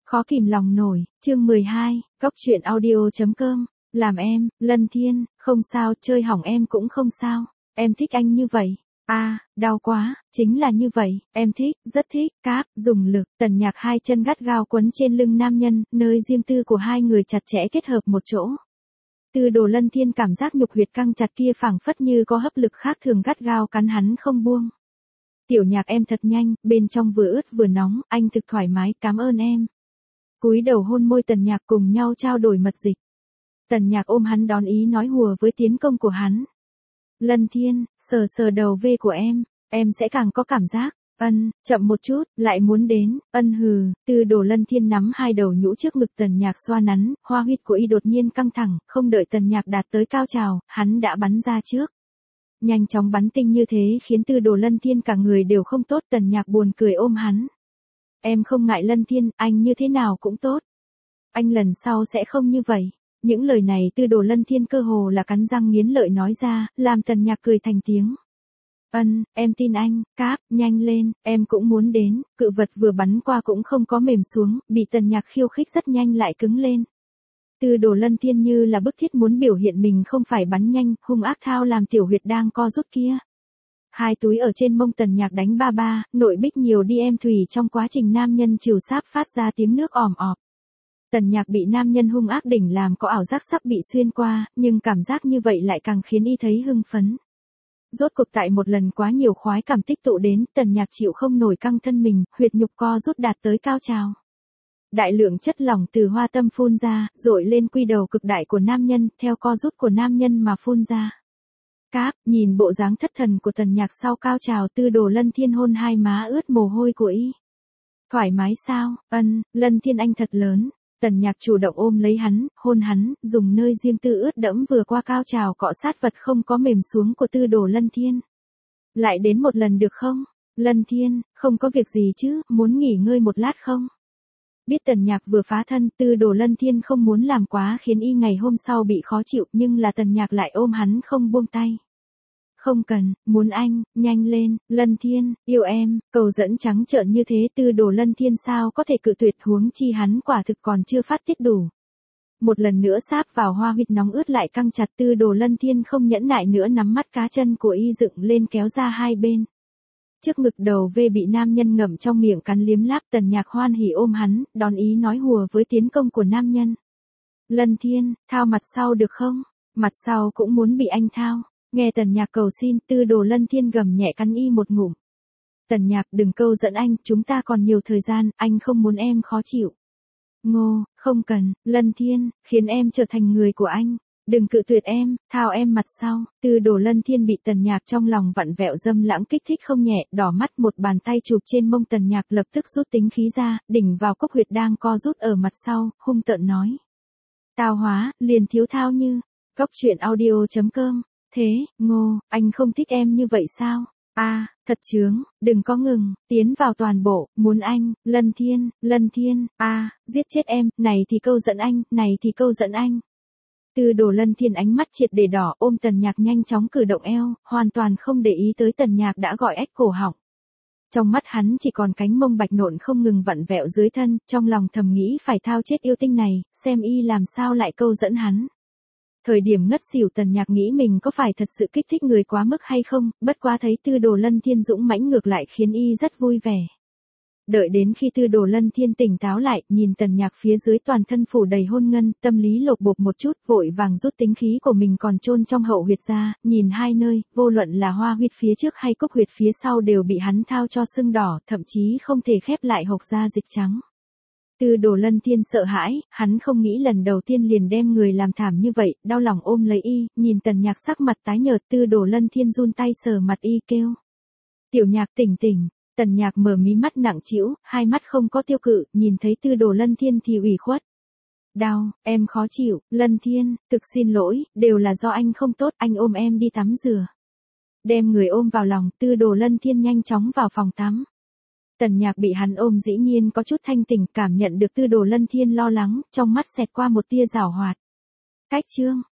Khó kìm lòng nổi, chương 12, Cóc truyện audio.com, làm em, Lân Thiên, không sao, chơi hỏng em cũng không sao, em thích anh như vậy. Đau quá, chính là như vậy, em thích, rất thích, cáp, dùng lực, Tần Nhạc hai chân gắt gao quấn trên lưng nam nhân, nơi riêng tư của hai người chặt chẽ kết hợp một chỗ. Tư Đồ Lân Thiên cảm giác nhục huyệt căng chặt kia phảng phất như có hấp lực khác thường gắt gao cắn hắn không buông. Tiểu Nhạc em thật nhanh, bên trong vừa ướt vừa nóng, anh thực thoải mái, cảm ơn em. Cúi đầu hôn môi Tần Nhạc cùng nhau trao đổi mật dịch. Tần Nhạc ôm hắn đón ý nói hùa với tiến công của hắn. Lân Thiên, sờ sờ đầu V của em sẽ càng có cảm giác. Chậm một chút, lại muốn đến, hừ, Tư Đồ Lân Thiên nắm hai đầu nhũ trước ngực Tần Nhạc xoa nắn, hoa huyệt của y đột nhiên căng thẳng, không đợi Tần Nhạc đạt tới cao trào, hắn đã bắn ra trước. Nhanh chóng bắn tinh như thế khiến Tư Đồ Lân Thiên cả người đều không tốt, Tần Nhạc buồn cười ôm hắn. Em không ngại Lân Thiên, anh như thế nào cũng tốt. Anh lần sau sẽ không như vậy. Những lời này Tư Đồ Lân Thiên cơ hồ là cắn răng nghiến lợi nói ra, làm Tần Nhạc cười thành tiếng. Em tin anh, cáp, nhanh lên, em cũng muốn đến, cự vật vừa bắn qua cũng không có mềm xuống, bị Tần Nhạc khiêu khích rất nhanh lại cứng lên. Tư Đồ Lân Thiên như là bức thiết muốn biểu hiện mình không phải bắn nhanh, hung ác thao làm tiểu huyệt đang co rút kia. Hai túi ở trên mông Tần Nhạc đánh ba ba, nội bích nhiều đi em thủy trong quá trình nam nhân trìu sáp phát ra tiếng nước ỏm ọp. Tần Nhạc bị nam nhân hung ác đỉnh làm có ảo giác sắp bị xuyên qua, nhưng cảm giác như vậy lại càng khiến y thấy hưng phấn. Rốt cuộc tại một lần quá nhiều khoái cảm tích tụ đến, Tần Nhạc chịu không nổi căng thân mình, huyệt nhục co rút đạt tới cao trào. Đại lượng chất lỏng từ hoa tâm phun ra, dội lên quy đầu cực đại của nam nhân, theo co rút của nam nhân mà phun ra. Cáp, nhìn bộ dáng thất thần của Tần Nhạc sau cao trào, Tư Đồ Lân Thiên hôn hai má ướt mồ hôi của y. Thoải mái sao? Lân Thiên anh thật lớn. Tần Nhạc chủ động ôm lấy hắn, hôn hắn, dùng nơi riêng tư ướt đẫm vừa qua cao trào cọ sát vật không có mềm xuống của Tư Đồ Lân Thiên. Lại đến một lần được không? Lân Thiên, không có việc gì chứ, muốn nghỉ ngơi một lát không? Biết Tần Nhạc vừa phá thân, Tư Đồ Lân Thiên không muốn làm quá khiến y ngày hôm sau bị khó chịu, nhưng là Tần Nhạc lại ôm hắn không buông tay. Không cần, muốn anh, nhanh lên, Lân Thiên, yêu em, cầu dẫn trắng trợn như thế Tư Đồ Lân Thiên sao có thể cự tuyệt, huống chi hắn quả thực còn chưa phát tiết đủ. Một lần nữa sáp vào hoa huyệt nóng ướt lại căng chặt, Tư Đồ Lân Thiên không nhẫn nại nữa nắm mắt cá chân của y dựng lên kéo ra hai bên. Trước ngực đầu V bị nam nhân ngậm trong miệng cắn liếm láp, Tần Nhạc hoan hỉ ôm hắn, đón ý nói hùa với tiến công của nam nhân. Lân Thiên, thao mặt sau được không? Mặt sau cũng muốn bị anh thao. Nghe Tần Nhạc cầu xin, Tư Đồ Lân Thiên gầm nhẹ cắn y một ngụm. Tần Nhạc đừng câu dẫn anh, chúng ta còn nhiều thời gian, anh không muốn em khó chịu. Ngô, không cần, Lân Thiên, khiến em trở thành người của anh. Đừng cự tuyệt em, thao em mặt sau. Tư Đồ Lân Thiên bị Tần Nhạc trong lòng vặn vẹo dâm lãng kích thích không nhẹ, đỏ mắt, một bàn tay chụp trên mông Tần Nhạc lập tức rút tính khí ra, đỉnh vào cốc huyệt đang co rút ở mặt sau, hung tợn nói. Tao hóa, liền thiếu thao như. Cóc truyện audio.com. Thế, Ngô, anh không thích em như vậy sao? Thật chướng, đừng có ngừng, tiến vào toàn bộ, muốn anh, Lân Thiên, giết chết em, này thì câu dẫn anh, này thì câu dẫn anh. Tư Đồ Lân Thiên ánh mắt triệt để đỏ, ôm Tần Nhạc nhanh chóng cử động eo, hoàn toàn không để ý tới Tần Nhạc đã gọi ếch cổ họng. Trong mắt hắn chỉ còn cánh mông bạch nộn không ngừng vặn vẹo dưới thân, trong lòng thầm nghĩ phải thao chết yêu tinh này, xem y làm sao lại câu dẫn hắn. Thời điểm ngất xỉu Tần Nhạc nghĩ mình có phải thật sự kích thích người quá mức hay không, bất quá thấy Tư Đồ Lân Thiên dũng mãnh ngược lại khiến y rất vui vẻ. Đợi đến khi Tư Đồ Lân Thiên tỉnh táo lại, nhìn Tần Nhạc phía dưới toàn thân phủ đầy hôn ngân, tâm lý lột bột một chút, vội vàng rút tính khí của mình còn chôn trong hậu huyệt ra, nhìn hai nơi, vô luận là hoa huyệt phía trước hay cúc huyệt phía sau đều bị hắn thao cho sưng đỏ, thậm chí không thể khép lại hộc ra dịch trắng. Tư Đồ Lân Thiên sợ hãi, hắn không nghĩ lần đầu tiên liền đem người làm thảm như vậy, đau lòng ôm lấy y, nhìn Tần Nhạc sắc mặt tái nhợt, Tư Đồ Lân Thiên run tay sờ mặt y kêu. Tiểu Nhạc tỉnh tỉnh. Tần Nhạc mở mí mắt nặng trĩu, hai mắt không có tiêu cự, nhìn thấy Tư Đồ Lân Thiên thì ủy khuất. Đau, em khó chịu, Lân Thiên, thực xin lỗi, đều là do anh không tốt, anh ôm em đi tắm rửa. Đem người ôm vào lòng, Tư Đồ Lân Thiên nhanh chóng vào phòng tắm. Tần Nhạc bị hắn ôm dĩ nhiên có chút thanh tỉnh, cảm nhận được Tư Đồ Lân Thiên lo lắng, trong mắt xẹt qua một tia giảo hoạt. Cách chương,